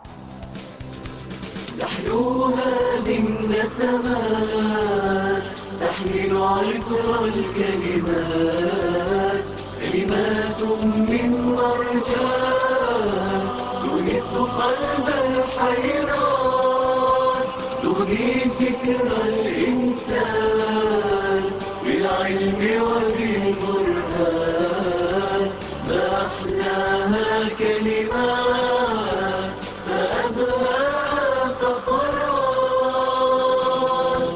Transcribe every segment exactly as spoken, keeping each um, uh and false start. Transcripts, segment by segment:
نحلوها من نسمات تحمل عطر الكلمات، كلمات من مرجان تونس قلب الحيران، تغني فكر الإنسان بالعلم وبالبرهان. ما أحلاها كلمات، ما أبهاها فقرات.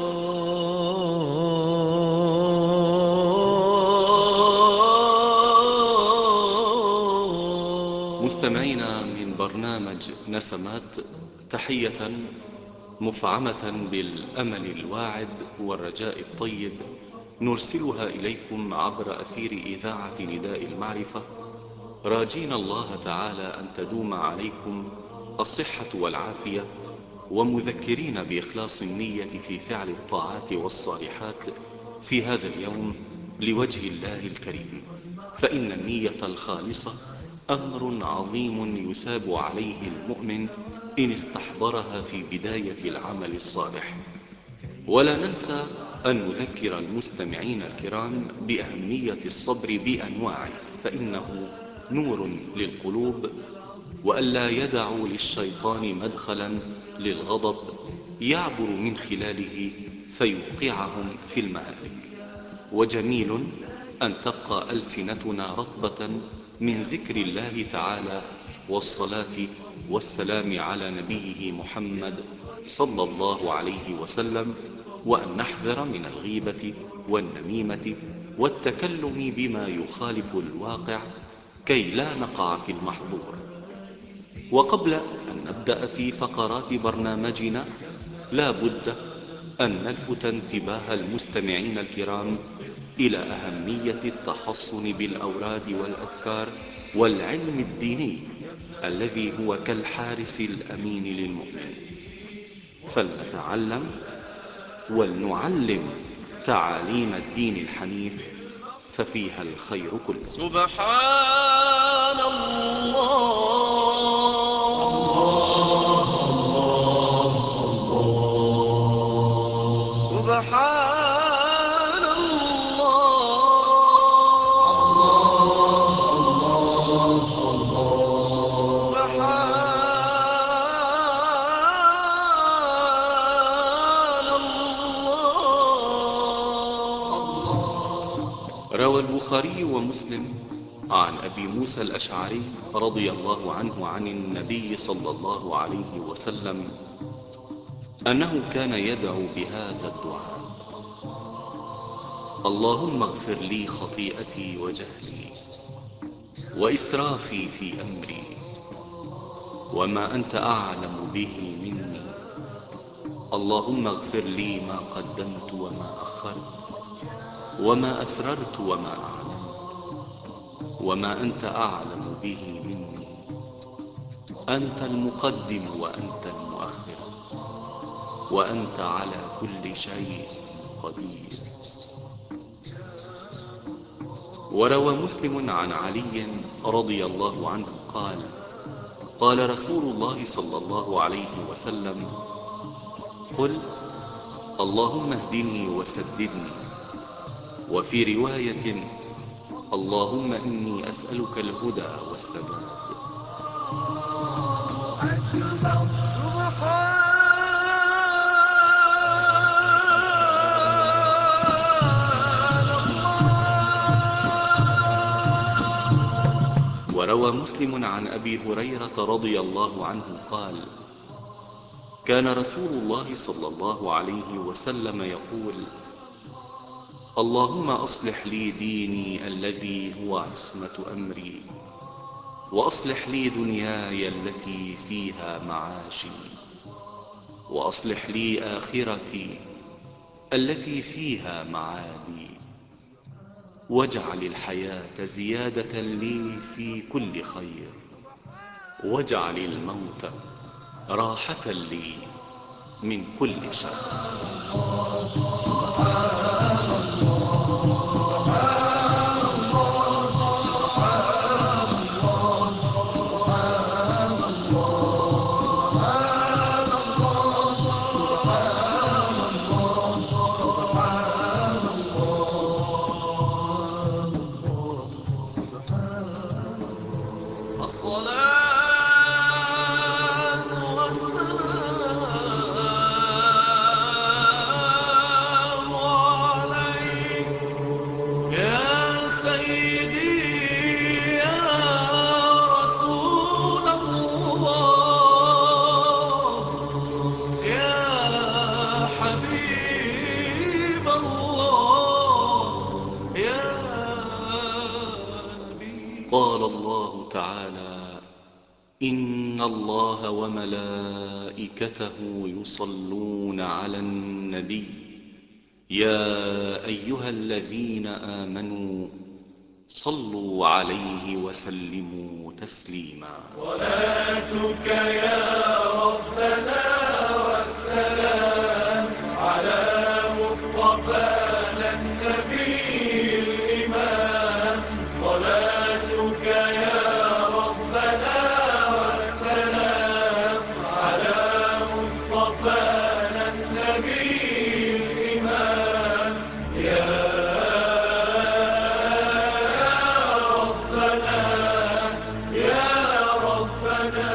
مستمعينا من برنامج نسمات، تحية مفعمة بالأمل الواعد والرجاء الطيب نرسلها إليكم عبر أثير إذاعة نداء المعرفة، راجين الله تعالى أن تدوم عليكم الصحة والعافية، ومذكرين بإخلاص النية في فعل الطاعات والصالحات في هذا اليوم لوجه الله الكريم، فإن النية الخالصة أمر عظيم يثاب عليه المؤمن إن استحضرها في بداية العمل الصالح. ولا ننسى أن نذكر المستمعين الكرام بأهمية الصبر بأنواعه، فإنه نور للقلوب، وألا يدعوا للشيطان مدخلا للغضب يعبر من خلاله فيوقعهم في المهالك. وجميل أن تبقى ألسنتنا رطبة من ذكر الله تعالى والصلاة والسلام على نبيه محمد صلى الله عليه وسلم، وأن نحذر من الغيبة والنميمة والتكلم بما يخالف الواقع كي لا نقع في المحظور. وقبل أن نبدأ في فقرات برنامجنا لا بد أن نلفت انتباه المستمعين الكرام إلى أهمية التحصن بالأوراد والأذكار والعلم الديني الذي هو كالحارس الأمين للمؤمن. فلنتعلم ولنعلم تعاليم الدين الحنيف ففيها الخير كله. سبحان الله سبحان روى البخاري ومسلم عن أبي موسى الأشعري رضي الله عنه عن النبي صلى الله عليه وسلم أنه كان يدعو بهذا الدعاء: اللهم اغفر لي خطيئتي وجهلي وإسرافي في أمري وما أنت أعلم به مني، اللهم اغفر لي ما قدمت وما أخرت وما أسررت وما أعلنت وما أنت أعلم به مني، أنت المقدم وأنت المؤخر وأنت على كل شيء قدير. وروى مسلم عن علي رضي الله عنه قال: قال رسول الله صلى الله عليه وسلم: قل اللهم اهدني وسددني. وفي رواية: اللهم إني أسألك الهدى والسداد. وروى مسلم عن أبي هريرة رضي الله عنه قال: كان رسول الله صلى الله عليه وسلم يقول: اللهم أصلح لي ديني الذي هو عصمة أمري، وأصلح لي دنياي التي فيها معاشي، وأصلح لي آخرتي التي فيها معادي، واجعل الحياة زيادة لي في كل خير، واجعل الموت راحة لي من كل شر. إن الله وملائكته يصلون على النبي يا أيها الذين آمنوا صلوا عليه وسلموا تسليما. صلاتك يا ربنا والسلام على مصطفانا النبي الإمام. صلاتك يا ربنا والسلام على مصطفانا النبي الإمام. يا ربنا يا ربنا.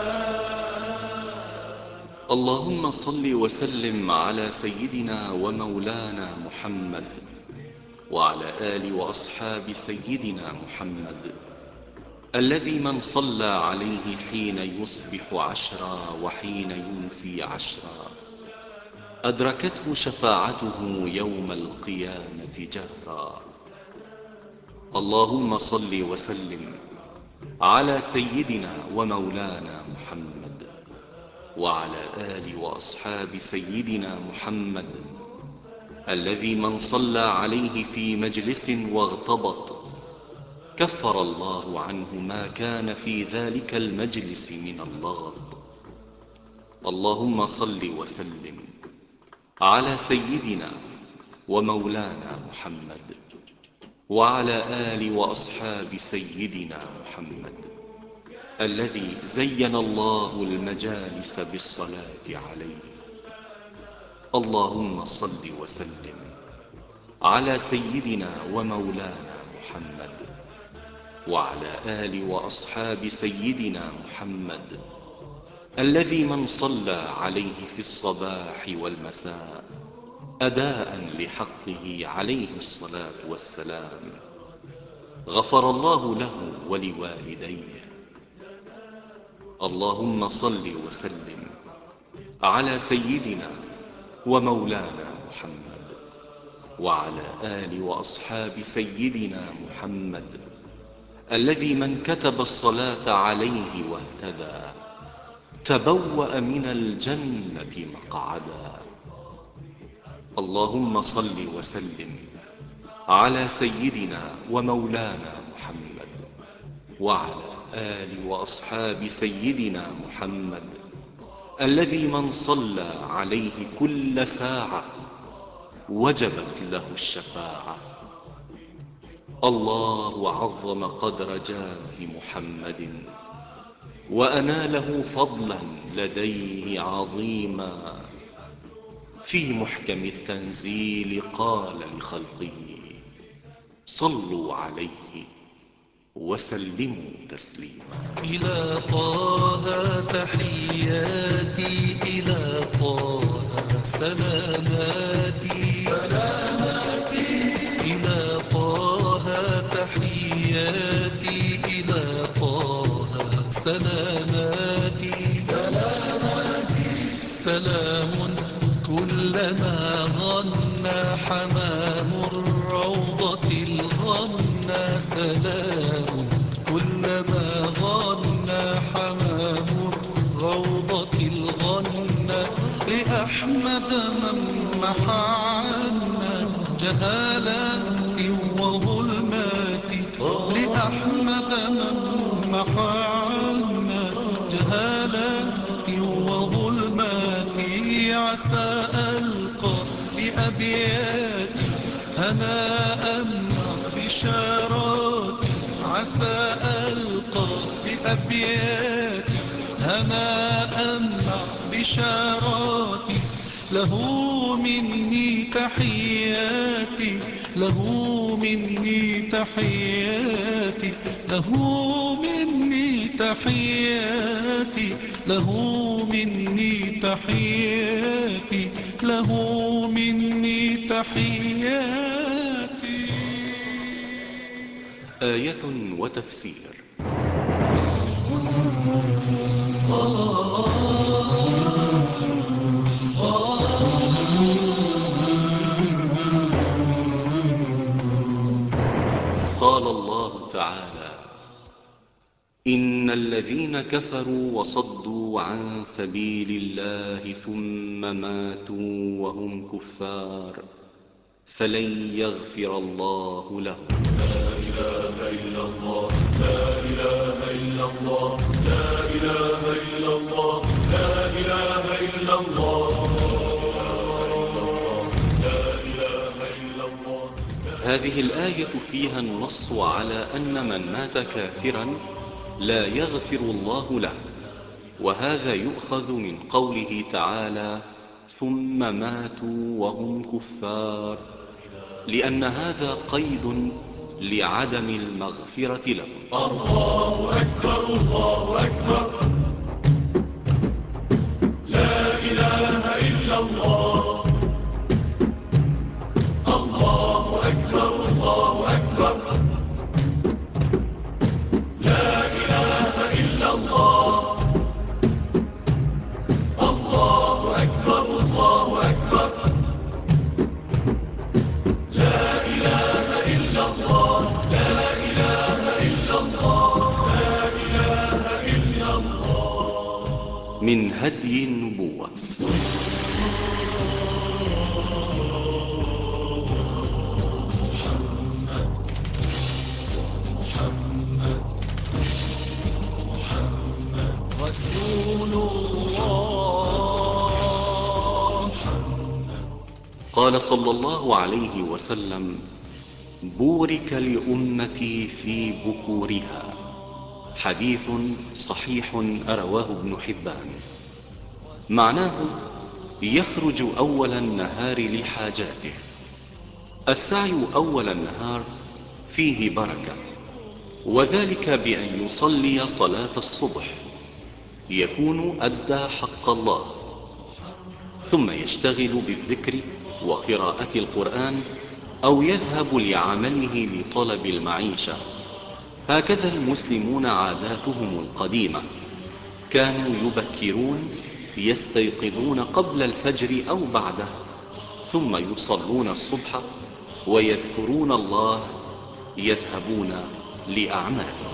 اللهم صل وسلم على سيدنا ومولانا محمد وعلى آل وأصحاب سيدنا محمد الذي من صلى عليه حين يصبح عشرا وحين يمسي عشرا أدركته شفاعته يوم القيامة جهرا. اللهم صل وسلم على سيدنا ومولانا محمد وعلى آل وأصحاب سيدنا محمد الذي من صلى عليه في مجلس واغتبط كفر الله عنه ما كان في ذلك المجلس من اللغط. اللهم صل وسلم على سيدنا ومولانا محمد وعلى آل وأصحاب سيدنا محمد الذي زين الله المجالس بالصلاة عليه. اللهم صل وسلم على سيدنا ومولانا محمد وعلى آل وأصحاب سيدنا محمد الذي من صلى عليه في الصباح والمساء أداء لحقه عليه الصلاة والسلام غفر الله له ولوالديه. اللهم صل وسلم على سيدنا ومولانا محمد وعلى آل وأصحاب سيدنا محمد الذي من كتب الصلاة عليه واهتدى تبوأ من الجنة مقعدا. اللهم صل وسلم على سيدنا ومولانا محمد وعلى آل وأصحاب سيدنا محمد الذي من صلى عليه كل ساعة وجبت له الشفاعة. الله عظم قدر جاه محمد وأناله فضلا لديه عظيما. في محكم التنزيل قال لخلقه صلوا عليه وسلموا تسليما. إلى طه تحياتي إلى طه سلاماتي سلاماتي إلى طه تحياتي إلى طه سلاماتي سلاماتي سلام كلما غنى حمام الروضة الغنى سلام كلما غنى حمام الروضة الغنى لأحمد من محى عنا جهالات وظلمات لأحمد من محى عنا جهالات وظلمات عسى ألقى بأبيات هناء بشارات عسى ألقى بأبيات هناء مع بشارات له مني تحياتي له مني تحياتي له مني تحياتي له مني تحياتي له مني تحياتي. آية وتفسير. قال الله تعالى إن إن الذين كفروا وصدوا عن سبيل الله ثم ماتوا وهم كفار فلن يغفر الله لهم. لا إله إلا الله لا إله إلا الله لا إله إلا الله لا إله إلا الله لا إله إلا الله. هذه الآية فيها النص على أن من مات كافرا لا يغفر الله له، وهذا يؤخذ من قوله تعالى ثم ماتوا وهم كفار، لأن هذا قيد لعدم المغفرة لهم. الله أكبر الله أكبر لا إله إلا الله. الله أكبر الله أكبر لا إله إلا الله. الله أكبر الله أكبر لا إله إلا الله لا إله إلا الله لا إله إلا الله. من هدي النبوة. رسول الله. قال صلى الله عليه وسلم بورك لأمتي في بكورها، حديث صحيح رواه ابن حبان. معناه يخرج أول النهار لحاجاته. السعي أول النهار فيه بركة، وذلك بأن يصلي صلاة الصبح يكون أدى حق الله، ثم يشتغل بالذكر وقراءة القرآن أو يذهب لعمله لطلب المعيشة. هكذا المسلمون عاداتهم القديمة، كانوا يبكرون يستيقظون قبل الفجر أو بعده، ثم يصلون الصبح ويذكرون الله يذهبون لأعمالهم.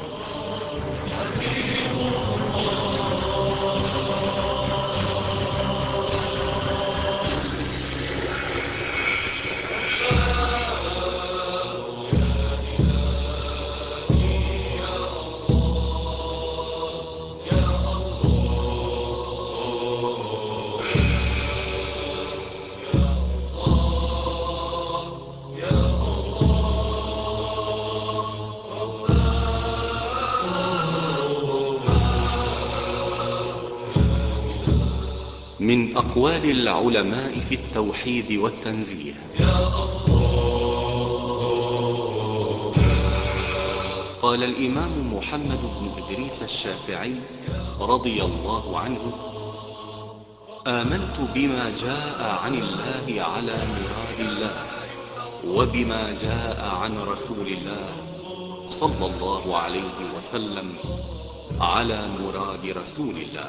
من أقوال العلماء في التوحيد والتنزيه. قال الإمام محمد بن إدريس الشافعي رضي الله عنه آمنت بما جاء عن الله على مراد الله، وبما جاء عن رسول الله صلى الله عليه وسلم على مراد رسول الله.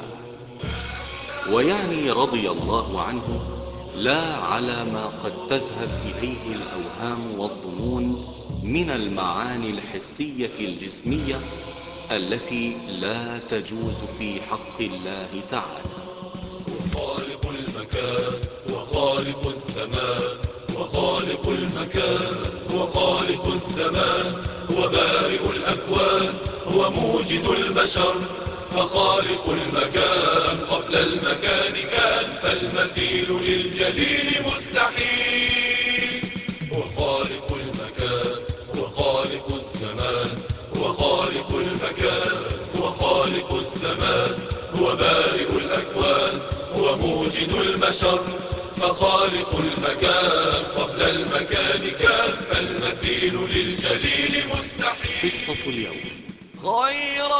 ويعني رضي الله عنه لا على ما قد تذهب إليه الأوهام والظنون من المعاني الحسية الجسمية التي لا تجوز في حق الله تعالى. وخالق المكان وخالق الزمان وخالق المكان وخالق الزمان وبارئ الأكوان وموجد البشر، فخالق المكان قبل المكان كان، فالمثيل للجليل مستحيل. وخالق المكان وخالق الزمان وخالق المكان وخالق الزمان وبارئ الأكوان وموجد البشر، فخالق المكان قبل المكان كان، فالمثيل للجليل مستحيل. قصة اليوم. خير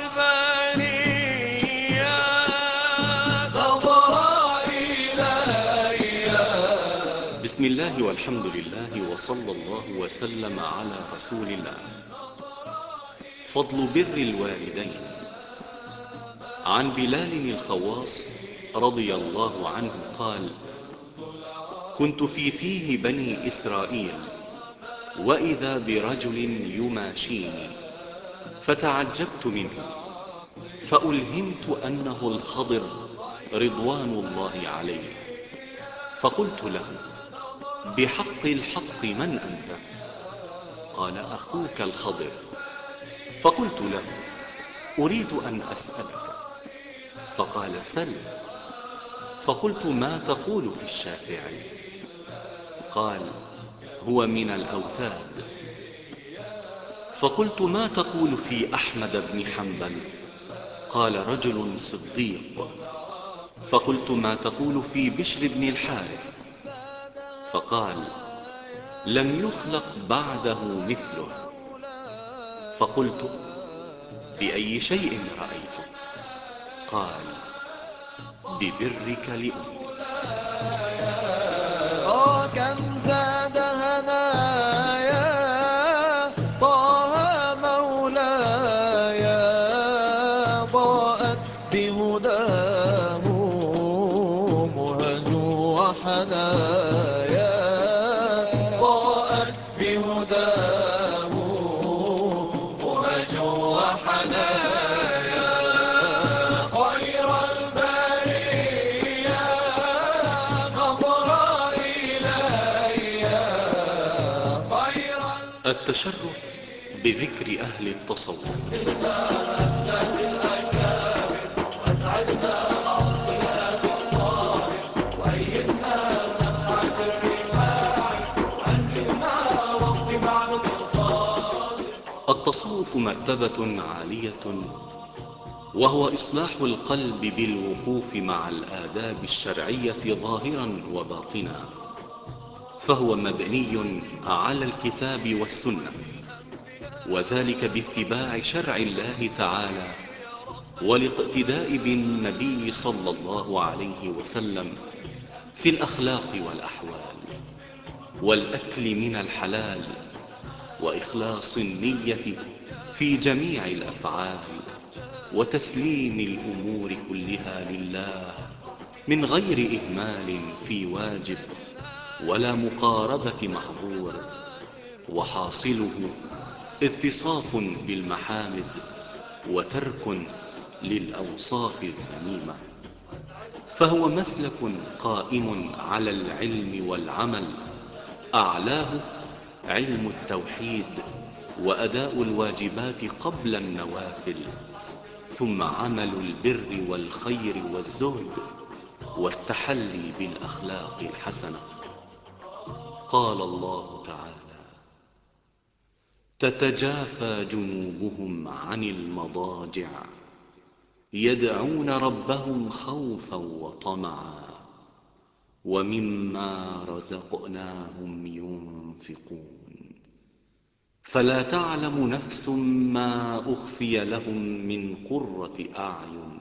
البرية نظر إلي. بسم الله والحمد لله وصلى الله وسلم على رسول الله. فضل بر الوالدين. عن بلال الخواص رضي الله عنه قال كنت في تيه بني إسرائيل، وإذا برجل يماشيني فتعجبت منه، فألهمت أنه الخضر رضوان الله عليه، فقلت له: بحق الحق من أنت؟ قال: أخوك الخضر. فقلت له: أريد أن أسألك. فقال: سل. فقلت: ما تقول في الشافعي؟ قال: هو من الأوتاد. فقلت: ما تقول في أحمد بن حنبل؟ قال: رجل صديق. فقلت: ما تقول في بشر بن الحارث؟ فقال: لم يخلق بعده مثله. فقلت: بأي شيء رأيته؟ قال: ببرك لأمي. آه كم زاد هنايا طه مولاي، ضاءت بهداه مهج وحنايا، ضاءت بهداه مهج وحنايا، خير البرية غفر إلي خير. التشرف بذكر أهل التصوف. التصوف مرتبة عالية، وهو إصلاح القلب بالوقوف مع الآداب الشرعية ظاهرا وباطنا، فهو مبني على الكتاب والسنة، وذلك باتباع شرع الله تعالى والاقتداء بالنبي صلى الله عليه وسلم في الأخلاق والأحوال، والأكل من الحلال، وإخلاص النية في جميع الأفعال، وتسليم الأمور كلها لله من غير إهمال في واجب ولا مقاربة محظور، وحاصله اتصاف بالمحامد وترك للأوصاف الذميمة، فهو مسلك قائم على العلم والعمل، أعلاه علم التوحيد وأداء الواجبات قبل النوافل، ثم عمل البر والخير والزهد والتحلي بالأخلاق الحسنة. قال الله تعالى: تتجافى جنوبهم عن المضاجع يدعون ربهم خوفا وطمعا ومما رزقناهم ينفقون فلا تعلم نفس ما أخفي لهم من قرة أعين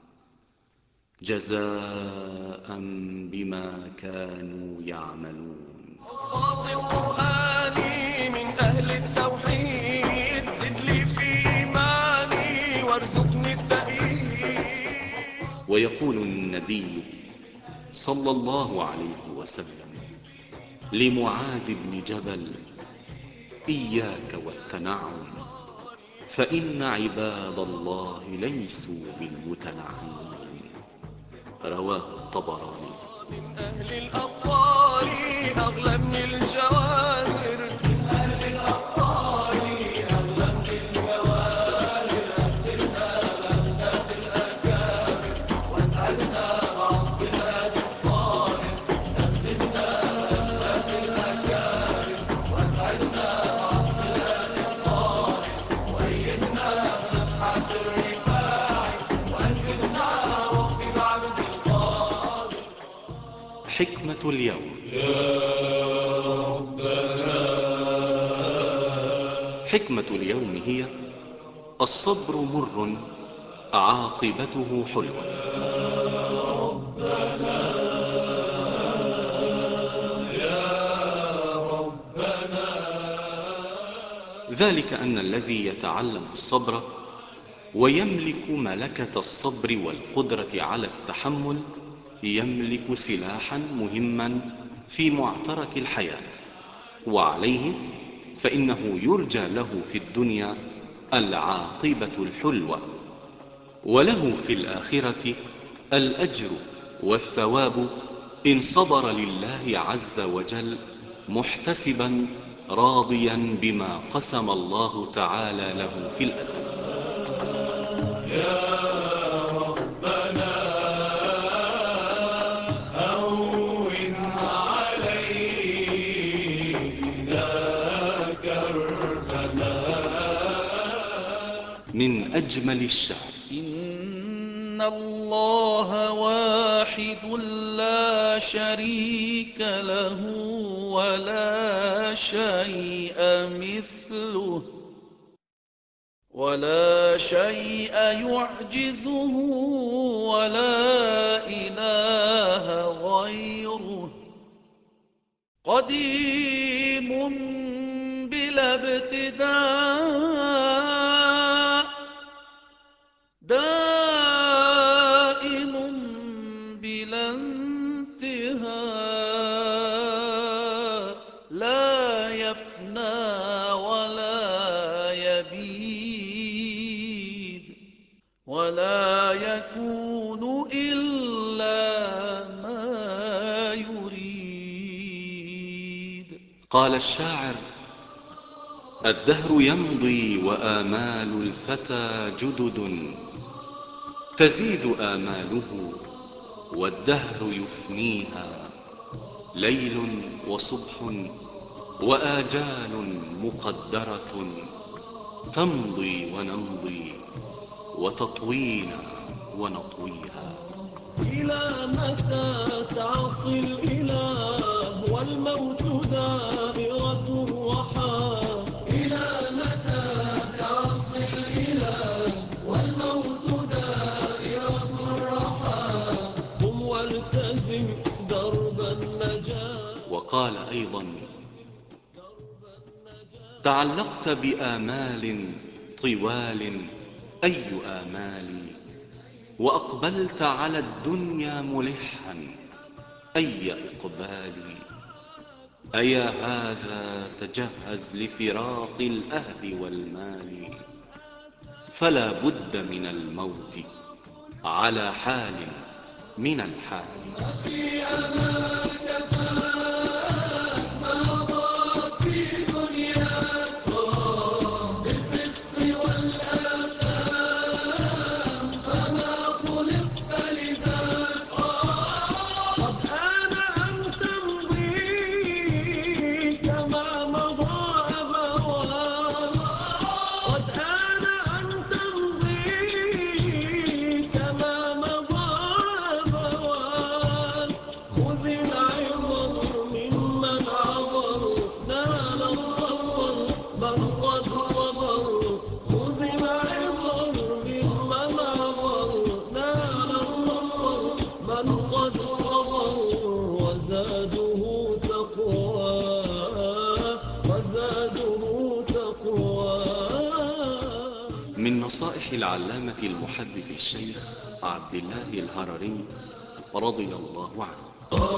جزاء بما كانوا يعملون. حفاظ القرآن من أهل التوحيد، زد لي في إيماني وارزقني التأييد. ويقول النبي صلى الله عليه وسلم لمعاذ بن جبل: إياك والتنعم، فإن عباد الله ليسوا بالمتنعمين. رواه الطبراني. من أهل الأبطال أغلى من الجواهر، من أهل الأبطال أغلى من الجواهر، أهدنا الأمجاد الأكابر واسعدنا بعطف الهادي الطاهر، أهدنا الأمجاد الأكابر واسعدنا بعطف الهادي الطاهر، وأيدنا بنفحة الرفاع وأنزلنا وقت بعبد القادر. حكمة اليوم. حكمة اليوم هي: الصبر مر عاقبته حلوة. ذلك أن الذي يتعلم الصبر ويملك ملكة الصبر والقدرة على التحمل يملك سلاحا مهما في معترك الحياة، وعليه فإنه يرجى له في الدنيا العاقبة الحلوة، وله في الآخرة الأجر والثواب إن صبر لله عز وجل محتسبا راضيا بما قسم الله تعالى له في الأزل. يا ربنا هون علينا كربنا. من أجمل الشعر: إن الله واحد لا شريك له ولا شيء مثله ولا شيء يعجزه ولا إله غيره قديم بلا ابتداء دائم بلا انتهاء لا يفنى ولا يبيد ولا يكون إلا ما يريد. قال الشاعر: الدهر يمضي وآمال الفتى جدد، تزيد آماله والدهر يفنيها، ليل وصبح وآجال مقدرة، تمضي ونمضي وتطوينا ونطويها. إلى متى تعصي الإله والموت دائرة الرحى. إلى متى تعصي الإله والموت دائرة الرحى. قم والتزم درب النجاة. وقال أيضا: تعلقت بآمال طوال أي آمال، وأقبلت على الدنيا ملحا أي إقبال. أيا هذا تجهز لفراق الأهل والمال، فلا بد من الموت على حال من الحال. في أماك فات ما ضاق في دنياك بالفسق والآثام فما خلقت لذاك. قد آن أن تمضي كما مضى أبواك. قد آن أن تمضي كما مضى أبواك. خذ العبر ممن عبر نال الظفر من قد صبر. خذ العبر ممن عبر نال الظفر من قد صبر. وزاده تقوى وزاده تقوى. من نصائح العلامة المحدث الشيخ عبد الله الهرري رضي الله عنه: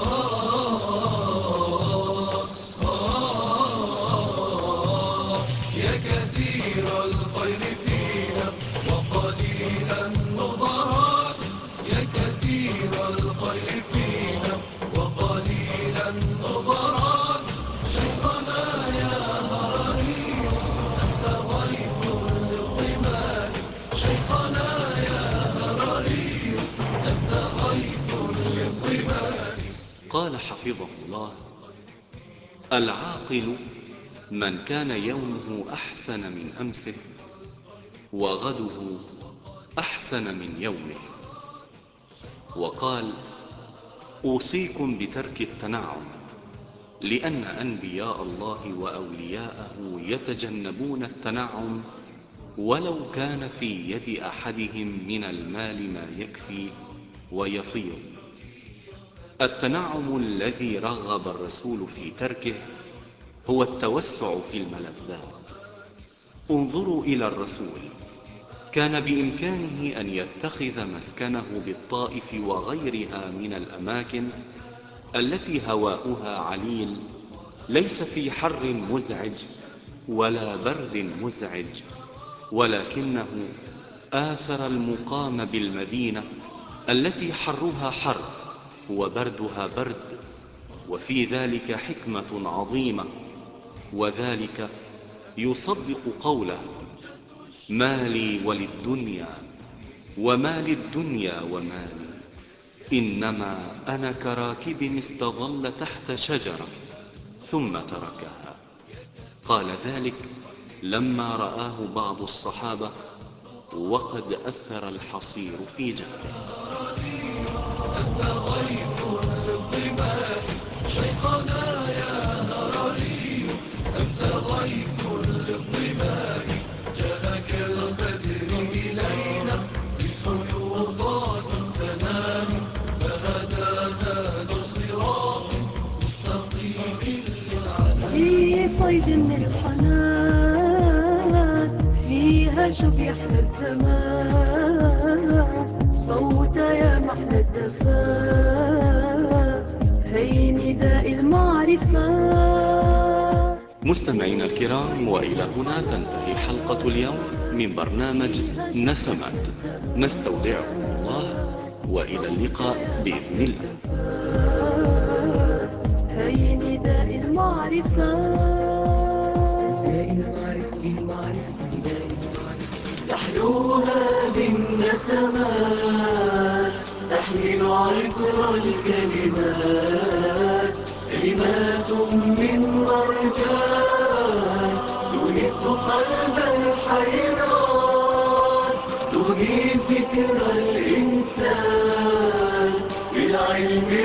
يا كثير الخير فينا وقليل النظراء. يا كثير الخير فينا وقليل النظراء. شيخنا يا هرري أنت غيث للظمآن. شيخنا يا هرري أنت غيث للظمآن. قال حفظه الله: العاقل من كان يومه أحسن من أمسه وغده أحسن من يومه. وقال: أوصيكم بترك التنعم، لأن أنبياء الله وأولياءه يتجنبون التنعم ولو كان في يد أحدهم من المال ما يكفي ويفيض. التنعم الذي رغب الرسول في تركه هو التوسع في الملذات. انظروا إلى الرسول، كان بإمكانه أن يتخذ مسكنه بالطائف وغيرها من الأماكن التي هواؤها عليل، ليس في حر مزعج ولا برد مزعج، ولكنه آثر المقام بالمدينة التي حرها حر وبردها برد، وفي ذلك حكمة عظيمة، وذلك يصدق قوله: ما لي وللدنيا وما للدنيا ومالي، إنما أنا كراكب استظل تحت شجرة ثم تركها. قال ذلك لما رآه بعض الصحابة وقد أثر الحصير في جهده. أنت غيث للظماء شيخنا يا هرري، أنت غيث للظماء جاء كالبدر إلينا بفيوضات السماء، فهدانا لصراط مستقيم للعنان. في صيد الحنان فيها شوف يحلى الزمان، صوت يا محلى الدفا هي نداء المعرفة. مستمعينا الكرام، وإلى هنا تنتهي حلقة اليوم من برنامج نسمات. نستودعكم الله وإلى اللقاء بإذن الله. هي نداء المعرفة، نداء المعرفة، المعرفة نداء المعرفة. تحلو هذه النسمات تحمل عطر الكلمات، كلمات من مرجان تونس قلب الحيران، تغني فكر الإنسان بالعلم